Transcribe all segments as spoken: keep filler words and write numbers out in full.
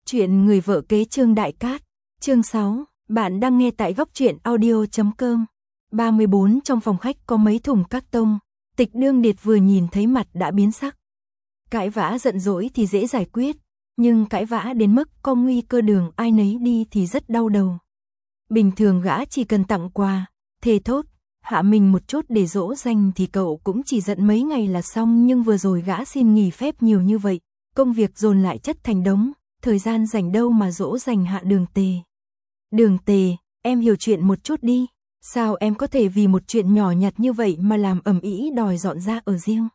Chuyện người vợ kế Trương Đại Cát, chương sáu, bạn đang nghe tại góc truyện audio chấm com. ba mươi bốn trong phòng khách có mấy thùng các tông, Tịch Đương Điệt vừa nhìn thấy mặt đã biến sắc. Cãi vã giận dỗi thì dễ giải quyết, nhưng cãi vã đến mức có nguy cơ đường ai nấy đi thì rất đau đầu. Bình thường gã chỉ cần tặng quà, thề thốt, hạ mình một chút để dỗ dành thì cậu cũng chỉ giận mấy ngày là xong, nhưng vừa rồi gã xin nghỉ phép nhiều như vậy, công việc dồn lại chất thành đống, thời gian rảnh đâu mà dỗ dành Hạ Đường Tề. Đường Tề, em hiểu chuyện một chút đi, sao em có thể vì một chuyện nhỏ nhặt như vậy mà làm ầm ĩ đòi dọn ra ở riêng?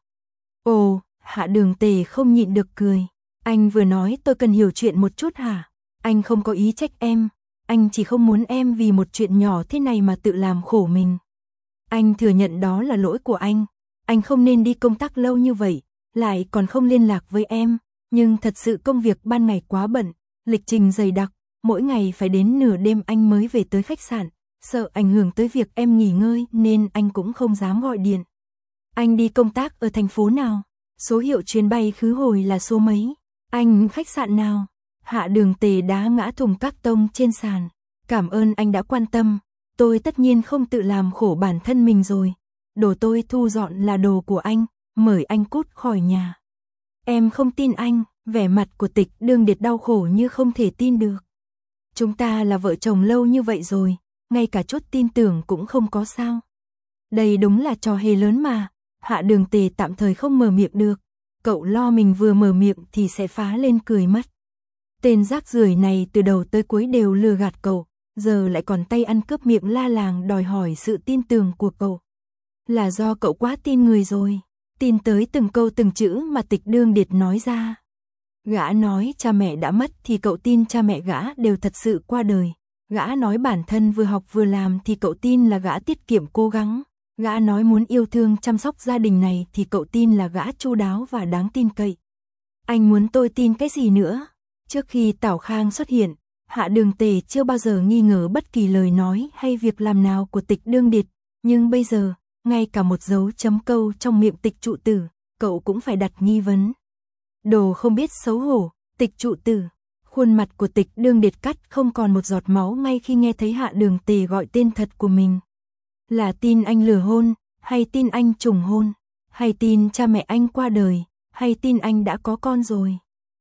Ồ, Hạ Đường Tề không nhịn được cười, anh vừa nói tôi cần hiểu chuyện một chút hả? Anh không có ý trách em, anh chỉ không muốn em vì một chuyện nhỏ thế này mà tự làm khổ mình. Anh thừa nhận đó là lỗi của anh, anh không nên đi công tác lâu như vậy, lại còn không liên lạc với em, nhưng thật sự công việc ban ngày quá bận, lịch trình dày đặc, mỗi ngày phải đến nửa đêm anh mới về tới khách sạn, sợ ảnh hưởng tới việc em nghỉ ngơi nên anh cũng không dám gọi điện. Anh đi công tác ở thành phố nào? Số hiệu chuyến bay khứ hồi là số mấy? Anh khách sạn nào? Hạ Đường Tề đá ngã thùng các tông trên sàn. Cảm ơn anh đã quan tâm, tôi tất nhiên không tự làm khổ bản thân mình rồi. Đồ tôi thu dọn là đồ của anh, mời anh cút khỏi nhà. Em không tin anh, vẻ mặt của Tịch Đương Điệt đau khổ như không thể tin được. Chúng ta là vợ chồng lâu như vậy rồi, ngay cả chút tin tưởng cũng không có sao. Đây đúng là trò hề lớn mà. Hạ Đường Tề tạm thời không mở miệng được, cậu lo mình vừa mở miệng thì sẽ phá lên cười mất. Tên rác rưởi này từ đầu tới cuối đều lừa gạt cậu, giờ lại còn tay ăn cướp miệng la làng đòi hỏi sự tin tưởng của cậu. Là do cậu quá tin người rồi, tin tới từng câu từng chữ mà Tịch Đương Điệt nói ra. Gã nói cha mẹ đã mất thì cậu tin cha mẹ gã đều thật sự qua đời. Gã nói bản thân vừa học vừa làm thì cậu tin là gã tiết kiệm cố gắng. Gã nói muốn yêu thương chăm sóc gia đình này thì cậu tin là gã chu đáo và đáng tin cậy. Anh muốn tôi tin cái gì nữa? Trước khi Tảo Khang xuất hiện, Hạ Đường Tề chưa bao giờ nghi ngờ bất kỳ lời nói hay việc làm nào của Tịch Đương Điệt, nhưng bây giờ, ngay cả một dấu chấm câu trong miệng Tịch trụ tử, cậu cũng phải đặt nghi vấn. Đồ không biết xấu hổ, Tịch trụ tử. Khuôn mặt của Tịch Đương Điệt cắt không còn một giọt máu ngay khi nghe thấy Hạ Đường Tề gọi tên thật của mình. Là tin anh lừa hôn, hay tin anh trùng hôn, hay tin cha mẹ anh qua đời, hay tin anh đã có con rồi?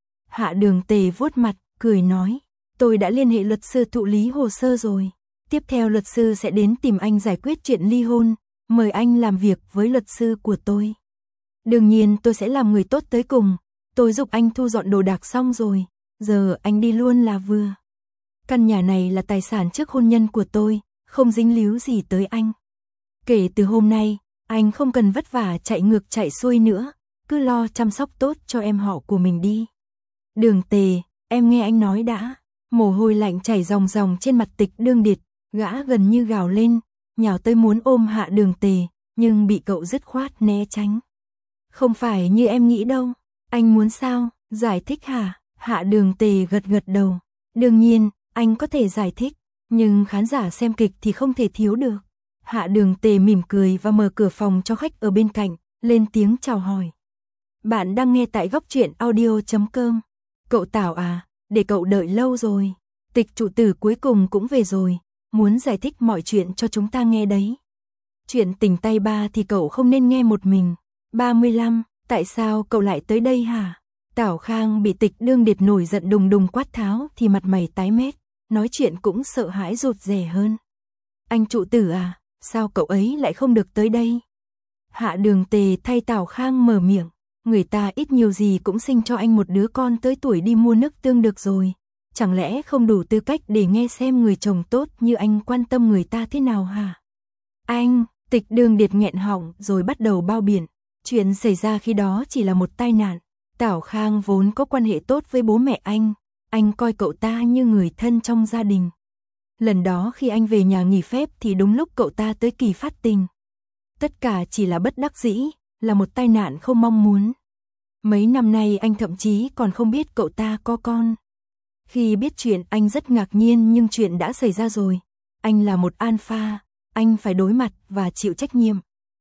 Hạ Đường Tề vuốt mặt, cười nói, tôi đã liên hệ luật sư thụ lý hồ sơ rồi. Tiếp theo luật sư sẽ đến tìm anh giải quyết chuyện ly hôn, mời anh làm việc với luật sư của tôi. Đương nhiên tôi sẽ làm người tốt tới cùng, tôi giúp anh thu dọn đồ đạc xong rồi, giờ anh đi luôn là vừa. Căn nhà này là tài sản trước hôn nhân của tôi, không dính líu gì tới anh. Kể từ hôm nay, anh không cần vất vả chạy ngược chạy xuôi nữa, cứ lo chăm sóc tốt cho em họ của mình đi. Đường Tề, em nghe anh nói đã. Mồ hôi lạnh chảy ròng ròng trên mặt Tịch Đương Điệt, gã gần như gào lên, nhào tới muốn ôm Hạ Đường Tề, nhưng bị cậu dứt khoát né tránh. Không phải như em nghĩ đâu, anh muốn sao, giải thích hả? Hạ Đường Tề gật gật đầu, đương nhiên, anh có thể giải thích, nhưng khán giả xem kịch thì không thể thiếu được. Hạ Đường Tề mỉm cười và mở cửa phòng cho khách ở bên cạnh, lên tiếng chào hỏi. Bạn đang nghe tại góc truyện audio chấm com. Cậu Tảo à, để cậu đợi lâu rồi. Tịch trụ tử cuối cùng cũng về rồi, muốn giải thích mọi chuyện cho chúng ta nghe đấy. Chuyện tình tay ba thì cậu không nên nghe một mình. ba mươi lăm, tại sao cậu lại tới đây hả? Tảo Khang bị Tịch Đương Điệt nổi giận đùng đùng quát tháo thì mặt mày tái mét, nói chuyện cũng sợ hãi rụt rè hơn. Anh trụ tử à, sao cậu ấy lại không được tới đây? Hạ Đường Tề thay Tảo Khang mở miệng, người ta ít nhiều gì cũng sinh cho anh một đứa con tới tuổi đi mua nước tương được rồi. Chẳng lẽ không đủ tư cách để nghe xem người chồng tốt như anh quan tâm người ta thế nào hả? Anh, Tịch Đương Điệt nghẹn họng rồi bắt đầu bao biện. Chuyện xảy ra khi đó chỉ là một tai nạn. Tảo Khang vốn có quan hệ tốt với bố mẹ anh, anh coi cậu ta như người thân trong gia đình. Lần đó khi anh về nhà nghỉ phép thì đúng lúc cậu ta tới kỳ phát tình. Tất cả chỉ là bất đắc dĩ, là một tai nạn không mong muốn. Mấy năm nay anh thậm chí còn không biết cậu ta có con. Khi biết chuyện anh rất ngạc nhiên, nhưng chuyện đã xảy ra rồi. Anh là một alpha, anh phải đối mặt và chịu trách nhiệm.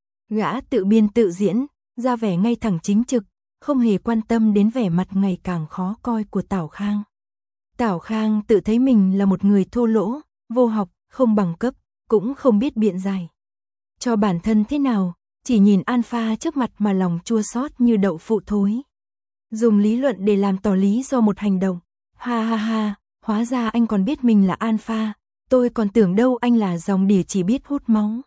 Gã tự biên tự diễn, ra vẻ ngay thẳng chính trực, không hề quan tâm đến vẻ mặt ngày càng khó coi của Tảo Khang. Tảo Khang tự thấy mình là một người thô lỗ, vô học, không bằng cấp, cũng không biết biện giải cho bản thân thế nào, chỉ nhìn Alpha trước mặt mà lòng chua xót như đậu phụ thối. Dùng lý luận để làm tỏ lý do một hành động. Ha ha ha, hóa ra anh còn biết mình là Alpha, tôi còn tưởng đâu anh là dòng đỉa chỉ biết hút máu.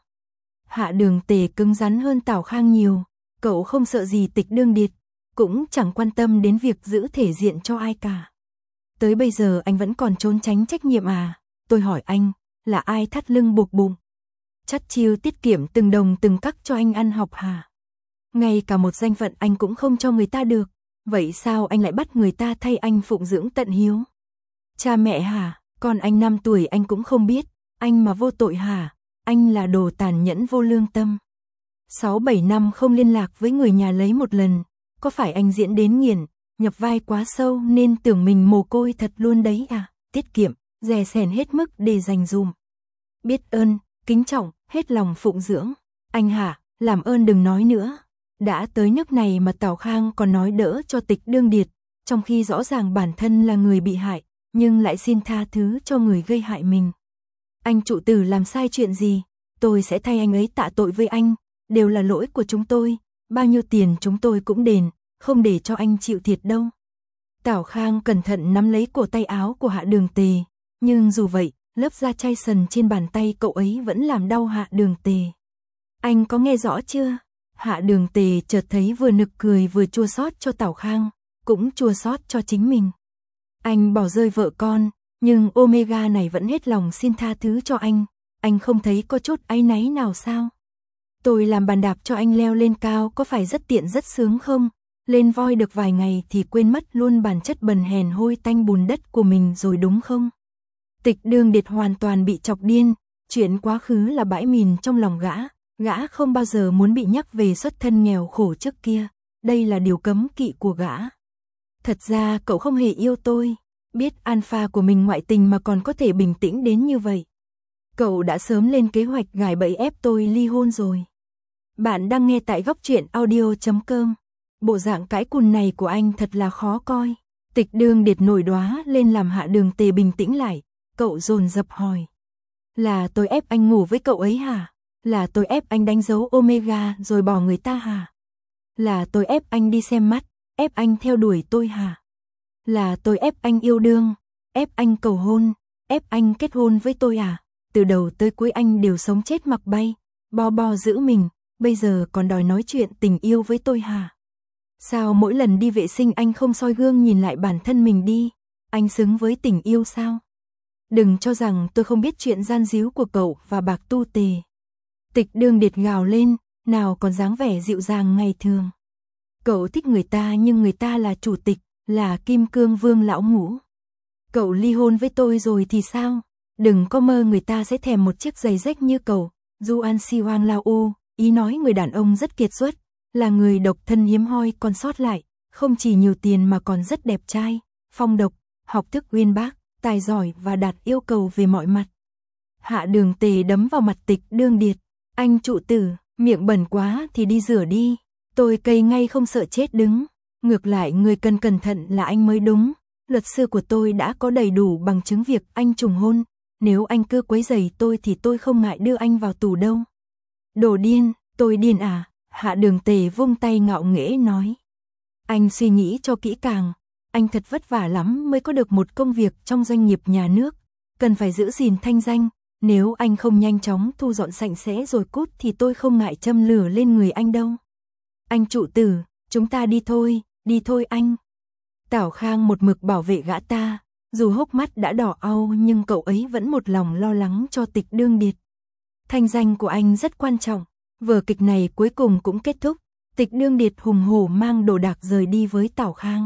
Hạ Đường Tề cứng rắn hơn Tảo Khang nhiều, cậu không sợ gì Tịch Đương Điệt, cũng chẳng quan tâm đến việc giữ thể diện cho ai cả. Tới bây giờ anh vẫn còn trốn tránh trách nhiệm à? Tôi hỏi anh, là ai thắt lưng buộc bụng? Chắt chiu tiết kiệm từng đồng từng cắc cho anh ăn học hả? Ngay cả một danh phận anh cũng không cho người ta được, vậy sao anh lại bắt người ta thay anh phụng dưỡng tận hiếu? Cha mẹ hả? Con anh năm tuổi anh cũng không biết, anh mà vô tội hả? Anh là đồ tàn nhẫn vô lương tâm. Sáu bảy năm không liên lạc với người nhà lấy một lần, có phải anh diễn đến nghiền, nhập vai quá sâu nên tưởng mình mồ côi thật luôn đấy à? Tiết kiệm, dè sẻn hết mức để dành dùm. Biết ơn, kính trọng, hết lòng phụng dưỡng. Anh hả, làm ơn đừng nói nữa. Đã tới nước này mà Tảo Khang còn nói đỡ cho Tịch Đương Điệt, trong khi rõ ràng bản thân là người bị hại, nhưng lại xin tha thứ cho người gây hại mình. Anh trụ tử làm sai chuyện gì, tôi sẽ thay anh ấy tạ tội với anh, đều là lỗi của chúng tôi, bao nhiêu tiền chúng tôi cũng đền, không để cho anh chịu thiệt đâu. Tảo Khang cẩn thận nắm lấy cổ tay áo của Hạ Đường Tề, nhưng dù vậy, lớp da chai sần trên bàn tay cậu ấy vẫn làm đau Hạ Đường Tề. Anh có nghe rõ chưa? Hạ Đường Tề chợt thấy vừa nực cười vừa chua xót cho Tảo Khang, cũng chua xót cho chính mình. Anh bỏ rơi vợ con, nhưng Omega này vẫn hết lòng xin tha thứ cho anh, anh không thấy có chút áy náy nào sao? Tôi làm bàn đạp cho anh leo lên cao có phải rất tiện rất sướng không? Lên voi được vài ngày thì quên mất luôn bản chất bần hèn hôi tanh bùn đất của mình rồi đúng không? Tịch Đương Điệt hoàn toàn bị chọc điên, chuyện quá khứ là bãi mìn trong lòng gã, gã không bao giờ muốn bị nhắc về xuất thân nghèo khổ trước kia, đây là điều cấm kỵ của gã. Thật ra cậu không hề yêu tôi, biết Alpha của mình ngoại tình mà còn có thể bình tĩnh đến như vậy. Cậu đã sớm lên kế hoạch gài bẫy ép tôi ly hôn rồi. Bạn đang nghe tại góc truyện audio chấm com. Bộ dạng cãi cùn này của anh thật là khó coi. Tịch Đương Điệt nổi đoá lên làm Hạ Đường Tề bình tĩnh lại, cậu dồn dập hỏi. Là tôi ép anh ngủ với cậu ấy hả? Là tôi ép anh đánh dấu Omega rồi bỏ người ta hả? Là tôi ép anh đi xem mắt, ép anh theo đuổi tôi hả? Là tôi ép anh yêu đương, ép anh cầu hôn, ép anh kết hôn với tôi à? Từ đầu tới cuối anh đều sống chết mặc bay, bo bo giữ mình, bây giờ còn đòi nói chuyện tình yêu với tôi hả? Sao mỗi lần đi vệ sinh anh không soi gương nhìn lại bản thân mình đi? Anh xứng với tình yêu sao? Đừng cho rằng tôi không biết chuyện gian díu của cậu và Bạc Tu Tề. Tịch Đương Điệt gào lên, nào còn dáng vẻ dịu dàng ngày thường. Cậu thích người ta nhưng người ta là chủ tịch, là Kim Cương Vương lão ngũ. Cậu ly hôn với tôi rồi thì sao? Đừng có mơ người ta sẽ thèm một chiếc giày rách như cậu. Juan Si Hoang Lao U, ý nói người đàn ông rất kiệt xuất, là người độc thân hiếm hoi còn sót lại, không chỉ nhiều tiền mà còn rất đẹp trai, phong độc, học thức uyên bác, tài giỏi và đạt yêu cầu về mọi mặt. Hạ Đường Tề đấm vào mặt Tịch Đương Điệt, anh trụ tử, miệng bẩn quá thì đi rửa đi, tôi cây ngay không sợ chết đứng, ngược lại người cần cẩn thận là anh mới đúng, luật sư của tôi đã có đầy đủ bằng chứng việc anh trùng hôn, nếu anh cứ quấy rầy tôi thì tôi không ngại đưa anh vào tù đâu. Đồ điên, tôi điên à? Hạ Đường Tề vung tay ngạo nghễ nói. Anh suy nghĩ cho kỹ càng, anh thật vất vả lắm mới có được một công việc trong doanh nghiệp nhà nước, cần phải giữ gìn thanh danh, nếu anh không nhanh chóng thu dọn sạch sẽ rồi cút thì tôi không ngại châm lửa lên người anh đâu. Anh trụ tử, chúng ta đi thôi, đi thôi anh. Tảo Khang một mực bảo vệ gã ta, dù hốc mắt đã đỏ au nhưng cậu ấy vẫn một lòng lo lắng cho Tịch Đương Điệt. Thanh danh của anh rất quan trọng, vở kịch này cuối cùng cũng kết thúc, Tịch Đương Điệt hùng hổ mang đồ đạc rời đi với Tảo Khang.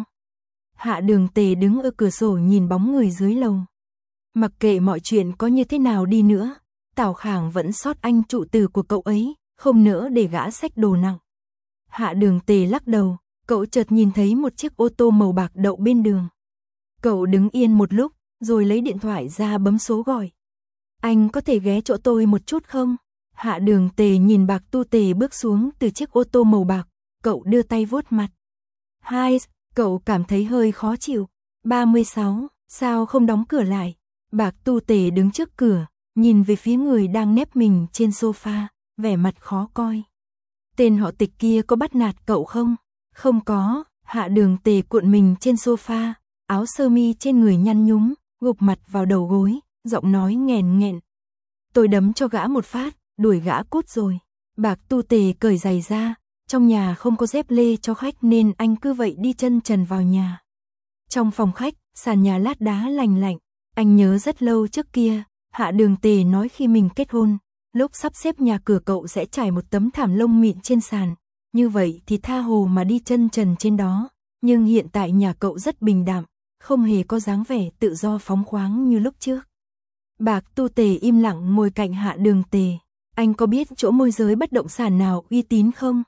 Hạ Đường Tề đứng ở cửa sổ nhìn bóng người dưới lầu. Mặc kệ mọi chuyện có như thế nào đi nữa, Tảo Khang vẫn sót anh trụ tử của cậu ấy, không nỡ để gã xách đồ nặng. Hạ Đường Tề lắc đầu, cậu chợt nhìn thấy một chiếc ô tô màu bạc đậu bên đường. Cậu đứng yên một lúc, rồi lấy điện thoại ra bấm số gọi. Anh có thể ghé chỗ tôi một chút không? Hạ Đường Tề nhìn Bạc Tu Tề bước xuống từ chiếc ô tô màu bạc, cậu đưa tay vuốt mặt. Hai, cậu cảm thấy hơi khó chịu. ba mươi sáu, Sao không đóng cửa lại? Bạc Tu Tề đứng trước cửa, nhìn về phía người đang nép mình trên sofa, vẻ mặt khó coi. Tên họ Tịch kia có bắt nạt cậu không? Không có. Hạ Đường Tề cuộn mình trên sofa, áo sơ mi trên người nhăn nhúm, gục mặt vào đầu gối, giọng nói nghèn nghẹn. Tôi đấm cho gã một phát, đuổi gã cút rồi. Bạc Tu Tề cởi giày ra, trong nhà không có dép lê cho khách nên anh cứ vậy đi chân trần vào nhà. Trong phòng khách, sàn nhà lát đá lành lạnh, anh nhớ rất lâu trước kia, Hạ Đường Tề nói khi mình kết hôn, lúc sắp xếp nhà cửa cậu sẽ trải một tấm thảm lông mịn trên sàn, như vậy thì tha hồ mà đi chân trần trên đó, nhưng hiện tại nhà cậu rất bình đạm, không hề có dáng vẻ tự do phóng khoáng như lúc trước. Bạc Tu Tề im lặng ngồi cạnh Hạ Đường Tề, anh có biết chỗ môi giới bất động sản nào uy tín không?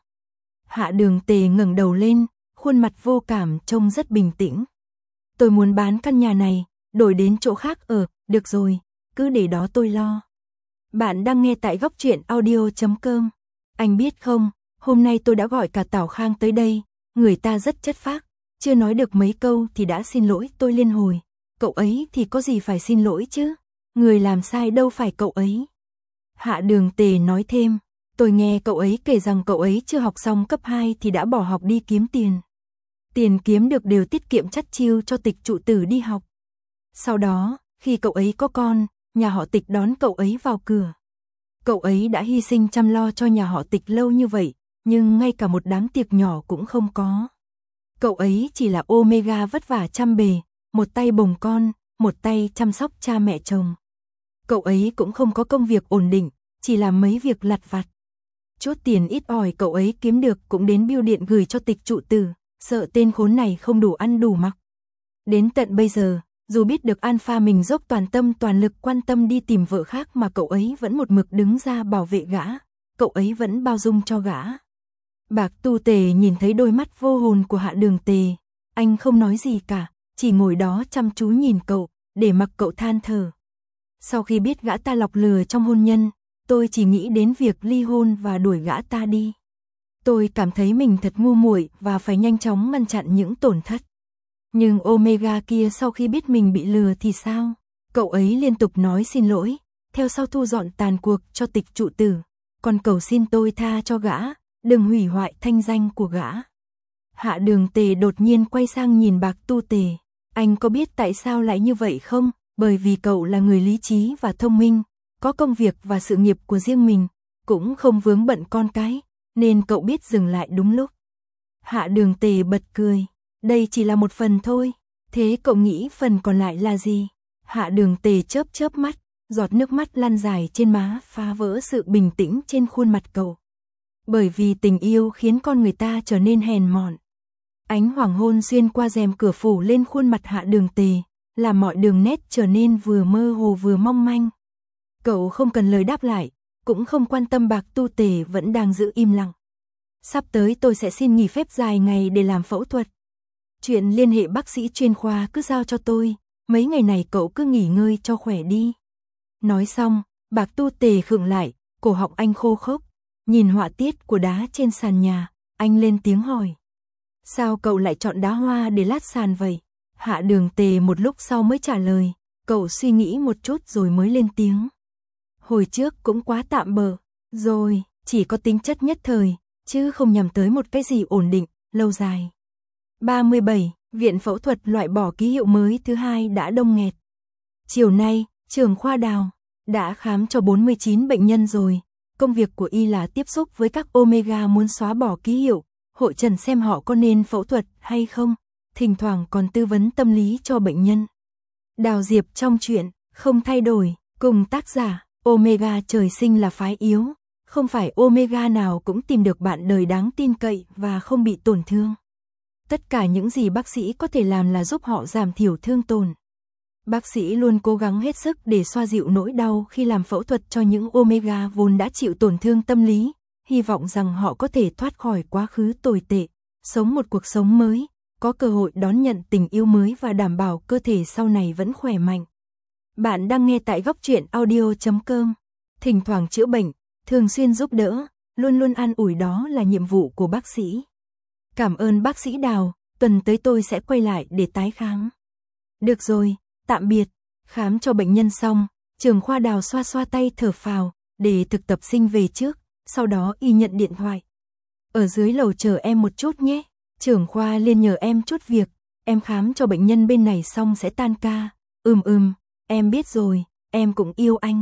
Hạ Đường Tề ngẩng đầu lên, khuôn mặt vô cảm trông rất bình tĩnh. Tôi muốn bán căn nhà này, đổi đến chỗ khác ở, được rồi, cứ để đó tôi lo. Bạn đang nghe tại góc truyện audio chấm com. Anh biết không, hôm nay tôi đã gọi cả Tào Khang tới đây, người ta rất chất phác, chưa nói được mấy câu thì đã xin lỗi tôi liên hồi. Cậu ấy thì có gì phải xin lỗi chứ, người làm sai đâu phải cậu ấy. Hạ Đường Tề nói thêm, tôi nghe cậu ấy kể rằng cậu ấy chưa học xong cấp hai thì đã bỏ học đi kiếm tiền. Tiền kiếm được đều tiết kiệm chắt chiu cho Tịch trụ tử đi học. Sau đó, khi cậu ấy có con, nhà họ Tịch đón cậu ấy vào cửa. Cậu ấy đã hy sinh chăm lo cho nhà họ Tịch lâu như vậy, nhưng ngay cả một đám tiệc nhỏ cũng không có. Cậu ấy chỉ là Omega vất vả chăm bề, một tay bồng con, một tay chăm sóc cha mẹ chồng. Cậu ấy cũng không có công việc ổn định, chỉ làm mấy việc lặt vặt. Chút tiền ít ỏi cậu ấy kiếm được cũng đến bưu điện gửi cho Tịch trụ tử, sợ tên khốn này không đủ ăn đủ mặc. Đến tận bây giờ, dù biết được Alpha mình dốc toàn tâm toàn lực quan tâm đi tìm vợ khác mà cậu ấy vẫn một mực đứng ra bảo vệ gã, cậu ấy vẫn bao dung cho gã. Bạc Tu Tề nhìn thấy đôi mắt vô hồn của Hạ Đường Tề, anh không nói gì cả, chỉ ngồi đó chăm chú nhìn cậu, để mặc cậu than thở. Sau khi biết gã ta lọc lừa trong hôn nhân, tôi chỉ nghĩ đến việc ly hôn và đuổi gã ta đi. Tôi cảm thấy mình thật ngu muội và phải nhanh chóng ngăn chặn những tổn thất. Nhưng Omega kia sau khi biết mình bị lừa thì sao? Cậu ấy liên tục nói xin lỗi, theo sau thu dọn tàn cuộc cho Tịch trụ tử, còn cầu xin tôi tha cho gã, đừng hủy hoại thanh danh của gã. Hạ Đường Tề đột nhiên quay sang nhìn Bạc Tu Tề, anh có biết tại sao lại như vậy không? Bởi vì cậu là người lý trí và thông minh, có công việc và sự nghiệp của riêng mình, cũng không vướng bận con cái, nên cậu biết dừng lại đúng lúc. Hạ Đường Tề bật cười, đây chỉ là một phần thôi, thế cậu nghĩ phần còn lại là gì? Hạ Đường Tề chớp chớp mắt, giọt nước mắt lăn dài trên má phá vỡ sự bình tĩnh trên khuôn mặt cậu. Bởi vì tình yêu khiến con người ta trở nên hèn mọn. Ánh hoàng hôn xuyên qua rèm cửa phủ lên khuôn mặt Hạ Đường Tề, làm mọi đường nét trở nên vừa mơ hồ vừa mong manh. Cậu không cần lời đáp lại, cũng không quan tâm Bạc Tu Tề vẫn đang giữ im lặng. Sắp tới tôi sẽ xin nghỉ phép dài ngày để làm phẫu thuật. Chuyện liên hệ bác sĩ chuyên khoa cứ giao cho tôi, mấy ngày này cậu cứ nghỉ ngơi cho khỏe đi. Nói xong, Bạc Tu Tề khựng lại, cổ họng anh khô khốc, nhìn họa tiết của đá trên sàn nhà, anh lên tiếng hỏi. Sao cậu lại chọn đá hoa để lát sàn vậy? Hạ Đường Tề một lúc sau mới trả lời, cậu suy nghĩ một chút rồi mới lên tiếng. Hồi trước cũng quá tạm bợ, rồi, chỉ có tính chất nhất thời, chứ không nhằm tới một cái gì ổn định, lâu dài. ba mươi bảy, viện phẫu thuật loại bỏ ký hiệu mới thứ hai đã đông nghẹt. Chiều nay, trưởng khoa Đào đã khám cho bốn mươi chín bệnh nhân rồi. Công việc của y là tiếp xúc với các Omega muốn xóa bỏ ký hiệu, hội trần xem họ có nên phẫu thuật hay không, thỉnh thoảng còn tư vấn tâm lý cho bệnh nhân. Đào Diệp trong truyện không thay đổi, cùng tác giả, Omega trời sinh là phái yếu, không phải Omega nào cũng tìm được bạn đời đáng tin cậy và không bị tổn thương. Tất cả những gì bác sĩ có thể làm là giúp họ giảm thiểu thương tổn. Bác sĩ luôn cố gắng hết sức để xoa dịu nỗi đau khi làm phẫu thuật cho những Omega vốn đã chịu tổn thương tâm lý, hy vọng rằng họ có thể thoát khỏi quá khứ tồi tệ, sống một cuộc sống mới, có cơ hội đón nhận tình yêu mới và đảm bảo cơ thể sau này vẫn khỏe mạnh. Bạn đang nghe tại góc truyện audio chấm com. Thỉnh thoảng chữa bệnh, thường xuyên giúp đỡ, luôn luôn an ủi đó là nhiệm vụ của bác sĩ. Cảm ơn bác sĩ Đào, tuần tới tôi sẽ quay lại để tái khám. Được rồi, tạm biệt. Khám cho bệnh nhân xong, trưởng khoa Đào xoa xoa tay thở phào, để thực tập sinh về trước, sau đó y nhận điện thoại. Ở dưới lầu chờ em một chút nhé, trưởng khoa Liên nhờ em chút việc, em khám cho bệnh nhân bên này xong sẽ tan ca. Ừm ừm, em biết rồi, em cũng yêu anh.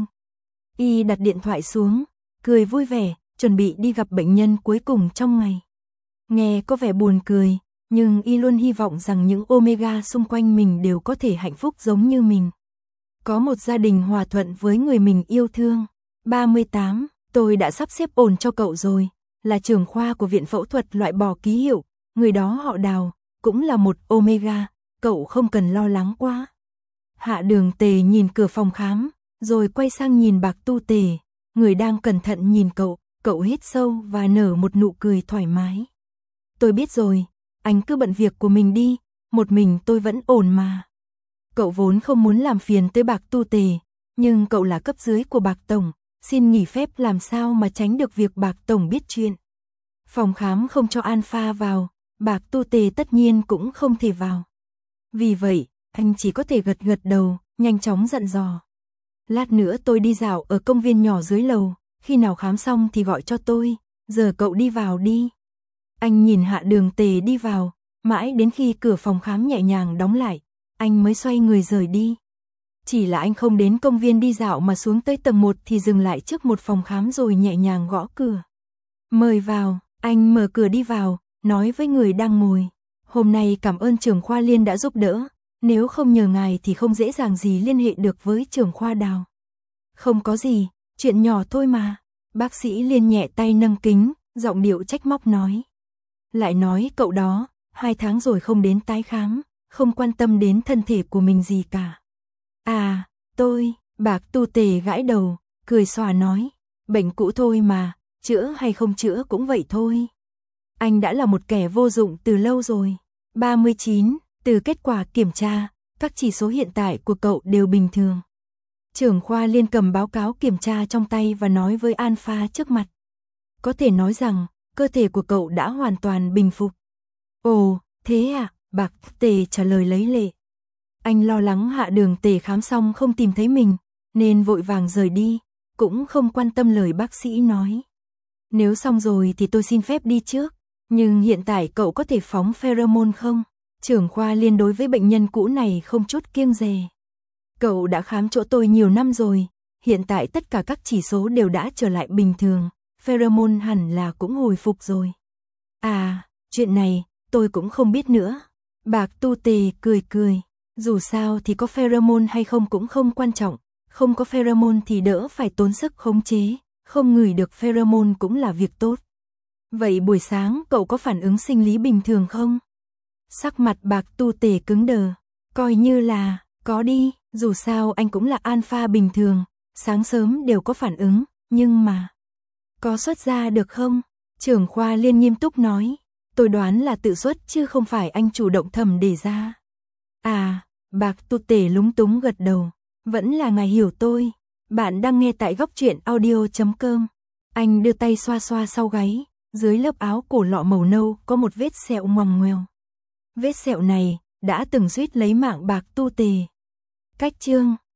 Y đặt điện thoại xuống, cười vui vẻ, chuẩn bị đi gặp bệnh nhân cuối cùng trong ngày. Nghe có vẻ buồn cười, nhưng y luôn hy vọng rằng những Omega xung quanh mình đều có thể hạnh phúc giống như mình. Có một gia đình hòa thuận với người mình yêu thương. ba mươi tám, tôi đã sắp xếp ổn cho cậu rồi, là trưởng khoa của viện phẫu thuật loại bỏ ký hiệu, người đó họ Đào, cũng là một Omega, cậu không cần lo lắng quá. Hạ Đường Tề nhìn cửa phòng khám, rồi quay sang nhìn Bạc Tu Tề, người đang cẩn thận nhìn cậu, cậu hít sâu và nở một nụ cười thoải mái. Tôi biết rồi, anh cứ bận việc của mình đi, một mình tôi vẫn ổn mà. Cậu vốn không muốn làm phiền tới Bạc Tu Tề, nhưng cậu là cấp dưới của Bạc Tổng, xin nghỉ phép làm sao mà tránh được việc Bạc Tổng biết chuyện. Phòng khám không cho Alpha vào, Bạc Tu Tề tất nhiên cũng không thể vào. Vì vậy, anh chỉ có thể gật gật đầu, nhanh chóng dặn dò. Lát nữa tôi đi dạo ở công viên nhỏ dưới lầu, khi nào khám xong thì gọi cho tôi, giờ cậu đi vào đi. Anh nhìn Hạ Đường Tề đi vào, mãi đến khi cửa phòng khám nhẹ nhàng đóng lại, anh mới xoay người rời đi. Chỉ là anh không đến công viên đi dạo mà xuống tới tầng một thì dừng lại trước một phòng khám rồi nhẹ nhàng gõ cửa. Mời vào, anh mở cửa đi vào, nói với người đang ngồi. Hôm nay cảm ơn trưởng khoa Liên đã giúp đỡ, nếu không nhờ ngài thì không dễ dàng gì liên hệ được với trưởng khoa Đào. Không có gì, chuyện nhỏ thôi mà. Bác sĩ Liên nhẹ tay nâng kính, giọng điệu trách móc nói. Lại nói cậu đó, hai tháng rồi không đến tái khám, không quan tâm đến thân thể của mình gì cả. À, tôi, Bạc Tu Tề gãi đầu, cười xòa nói, bệnh cũ thôi mà, chữa hay không chữa cũng vậy thôi. Anh đã là một kẻ vô dụng từ lâu rồi. ba mươi chín, từ kết quả kiểm tra, các chỉ số hiện tại của cậu đều bình thường. Trưởng khoa Liên cầm báo cáo kiểm tra trong tay và nói với Alpha trước mặt. Có thể nói rằng, cơ thể của cậu đã hoàn toàn bình phục. Ồ, thế à, Bạc Tề trả lời lấy lệ. Anh lo lắng Hạ Đường Tề khám xong không tìm thấy mình, nên vội vàng rời đi, cũng không quan tâm lời bác sĩ nói. Nếu xong rồi thì tôi xin phép đi trước, nhưng hiện tại cậu có thể phóng pheromone không? Trưởng khoa Liên đối với bệnh nhân cũ này không chút kiêng dè. Cậu đã khám chỗ tôi nhiều năm rồi, hiện tại tất cả các chỉ số đều đã trở lại bình thường, pheromone hẳn là cũng hồi phục rồi. À, chuyện này, tôi cũng không biết nữa. Bạc Tu Tề cười cười, dù sao thì có pheromone hay không cũng không quan trọng, không có pheromone thì đỡ phải tốn sức khống chế, không ngửi được pheromone cũng là việc tốt. Vậy buổi sáng cậu có phản ứng sinh lý bình thường không? Sắc mặt Bạc Tu Tề cứng đờ, coi như là, có đi, dù sao anh cũng là alpha bình thường, sáng sớm đều có phản ứng, nhưng mà, có xuất ra được không? Trưởng khoa Liên nghiêm túc nói, tôi đoán là tự xuất chứ không phải anh chủ động thầm đề ra. À, Bạc Tu Tề lúng túng gật đầu, vẫn là ngài hiểu tôi. Bạn đang nghe tại góc truyện audio chấm com. Anh đưa tay xoa xoa sau gáy, dưới lớp áo cổ lọ màu nâu có một vết sẹo ngoằn ngoèo. Vết sẹo này đã từng suýt lấy mạng Bạc Tu Tề. Cách chương